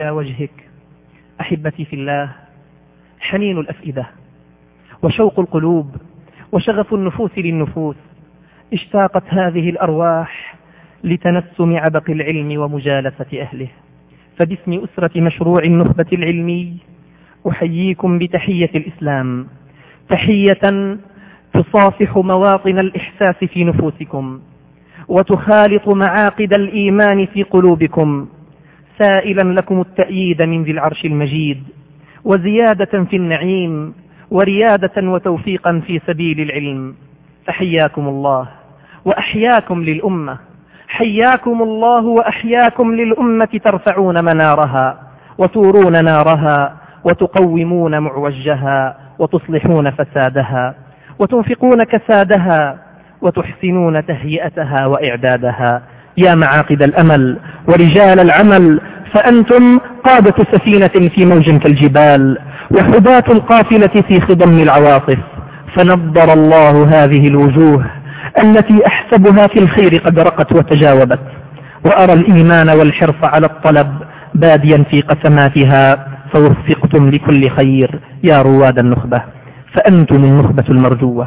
على وجهك. أحبتي في الله، حنين الأفئدة وشوق القلوب وشغف النفوس للنفوس، اشتاقت هذه الأرواح لتنسم عبق العلم ومجالسة أهله. فباسم أسرة مشروع النخبة العلمي أحييكم بتحية الإسلام، تحية تصافح مواطن الإحساس في نفوسكم وتخالط معاقد الإيمان في قلوبكم، سائلا لكم التأييد من ذي العرش المجيد وزيادة في النعيم وريادة وتوفيقا في سبيل العلم. فحياكم الله وأحياكم للأمة، حياكم الله وأحياكم للأمة، ترفعون منارها وتورون نارها وتقومون معوجها وتصلحون فسادها وتنفقون كسادها وتحسنون تهيئتها وإعدادها. يا معاقد الأمل ورجال العمل، فأنتم قادة سفينة في موج كالجبال وحداة القافلة في خضم العواصف. فنضر الله هذه الوجوه التي أحسبها في الخير قد رقت وتجاوبت، وأرى الإيمان والحرص على الطلب باديا في قسماتها، فوفقتم لكل خير يا رواد النخبة، فأنتم النخبة المرجوة.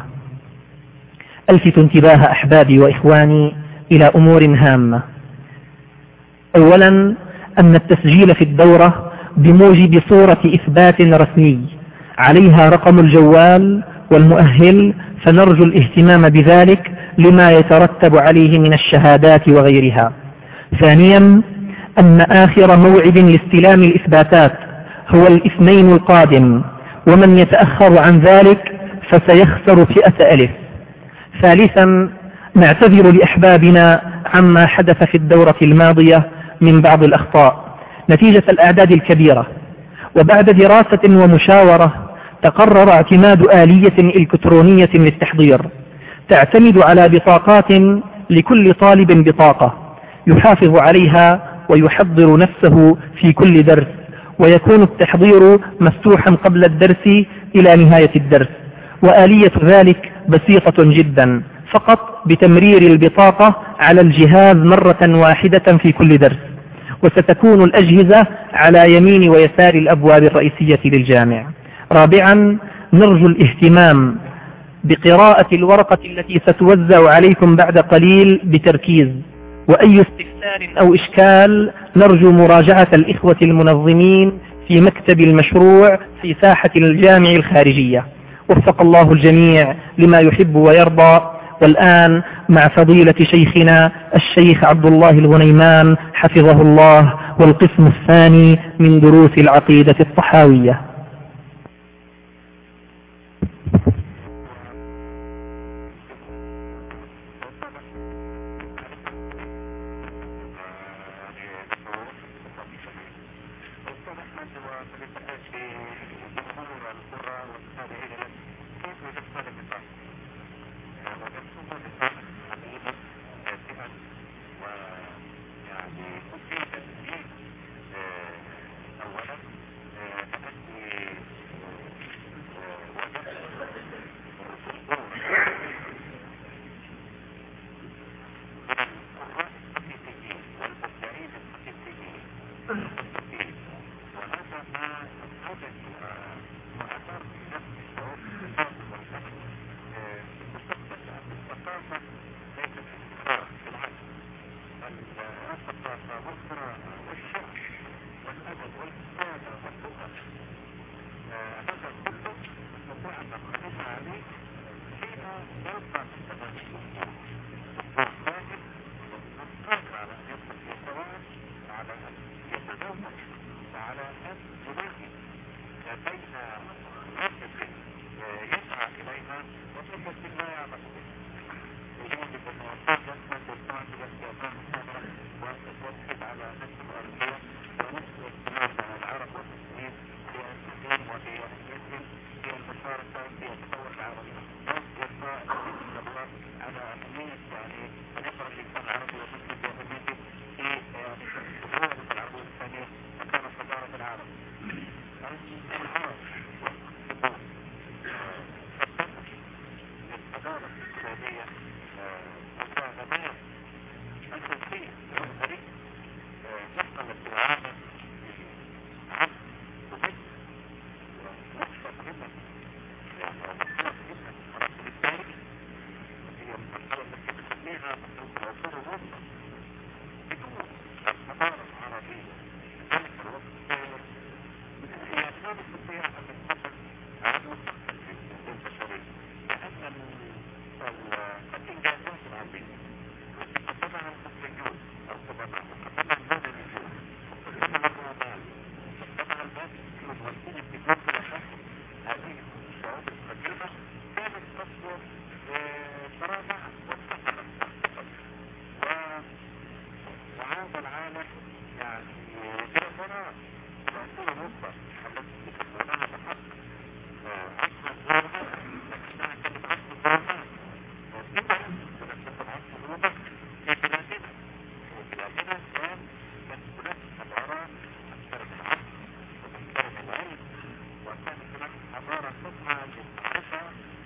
ألفت انتباه أحبابي وإخواني إلى أمور هامة. أولا، أن التسجيل في الدورة بموجب صورة إثبات رسمي عليها رقم الجوال والمؤهل، فنرجو الاهتمام بذلك لما يترتب عليه من الشهادات وغيرها. ثانيا، أن آخر موعد لاستلام الإثباتات هو الاثنين القادم، ومن يتأخر عن ذلك فسيخسر فئة ألف. ثالثا، نعتذر لأحبابنا عما حدث في الدورة الماضية من بعض الأخطاء نتيجة الأعداد الكبيرة، وبعد دراسة ومشاورة تقرر اعتماد آلية إلكترونية للتحضير تعتمد على بطاقات لكل طالب بطاقة يحافظ عليها ويحضر نفسه في كل درس، ويكون التحضير مفتوحا قبل الدرس إلى نهاية الدرس. وآلية ذلك بسيطة جدا، فقط بتمرير البطاقة على الجهاز مرة واحدة في كل درس، وستكون الأجهزة على يمين ويسار الأبواب الرئيسية للجامع. رابعا، نرجو الاهتمام بقراءة الورقة التي ستوزع عليكم بعد قليل بتركيز، وأي استفسار أو إشكال نرجو مراجعة الإخوة المنظمين في مكتب المشروع في ساحة الجامع الخارجية. وفق الله الجميع لما يحب ويرضى. والآن مع فضيلة شيخنا الشيخ عبد الله الغنيمان حفظه الله، والقسم الثاني من دروس العقيدة الطحاوية. هذه الشعوب القديمة كانت تصدر صراحة وهذا العالم يعني يعتبر العصور الوسطى التي يسمونها بحق عصر الظلمات لكنها كانت عصر الظلمات وبدأ ولكن عصر الظلمات في بلادنا وبلادنا كانت هناك حضارة أكثر من العقل وأكثر من العلم وكانت هناك حضارة تسعى للمعرفة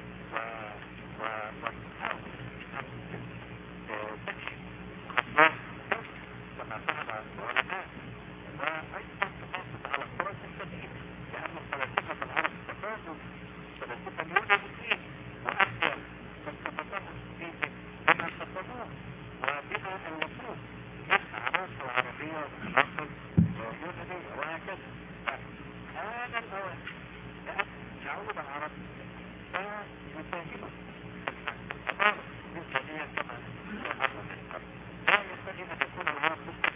وتحاول أن تكشف أسرار كما فعل العلماء وأيضا تحافظ على التراث القديم لأن فلاسفة العرب استفادوا فلاسفة اليونانيين وأحيا فلسفتهم فيهم بما قدموه وبما ألفوه من عناصر عربية وعناصر يونانية وهكذا. هذا الأوان لأن شعوب العرب يساهموا في الحضارة الإنسانية كما ذكرنا من قبل. لا ينبغي أن يكون العرب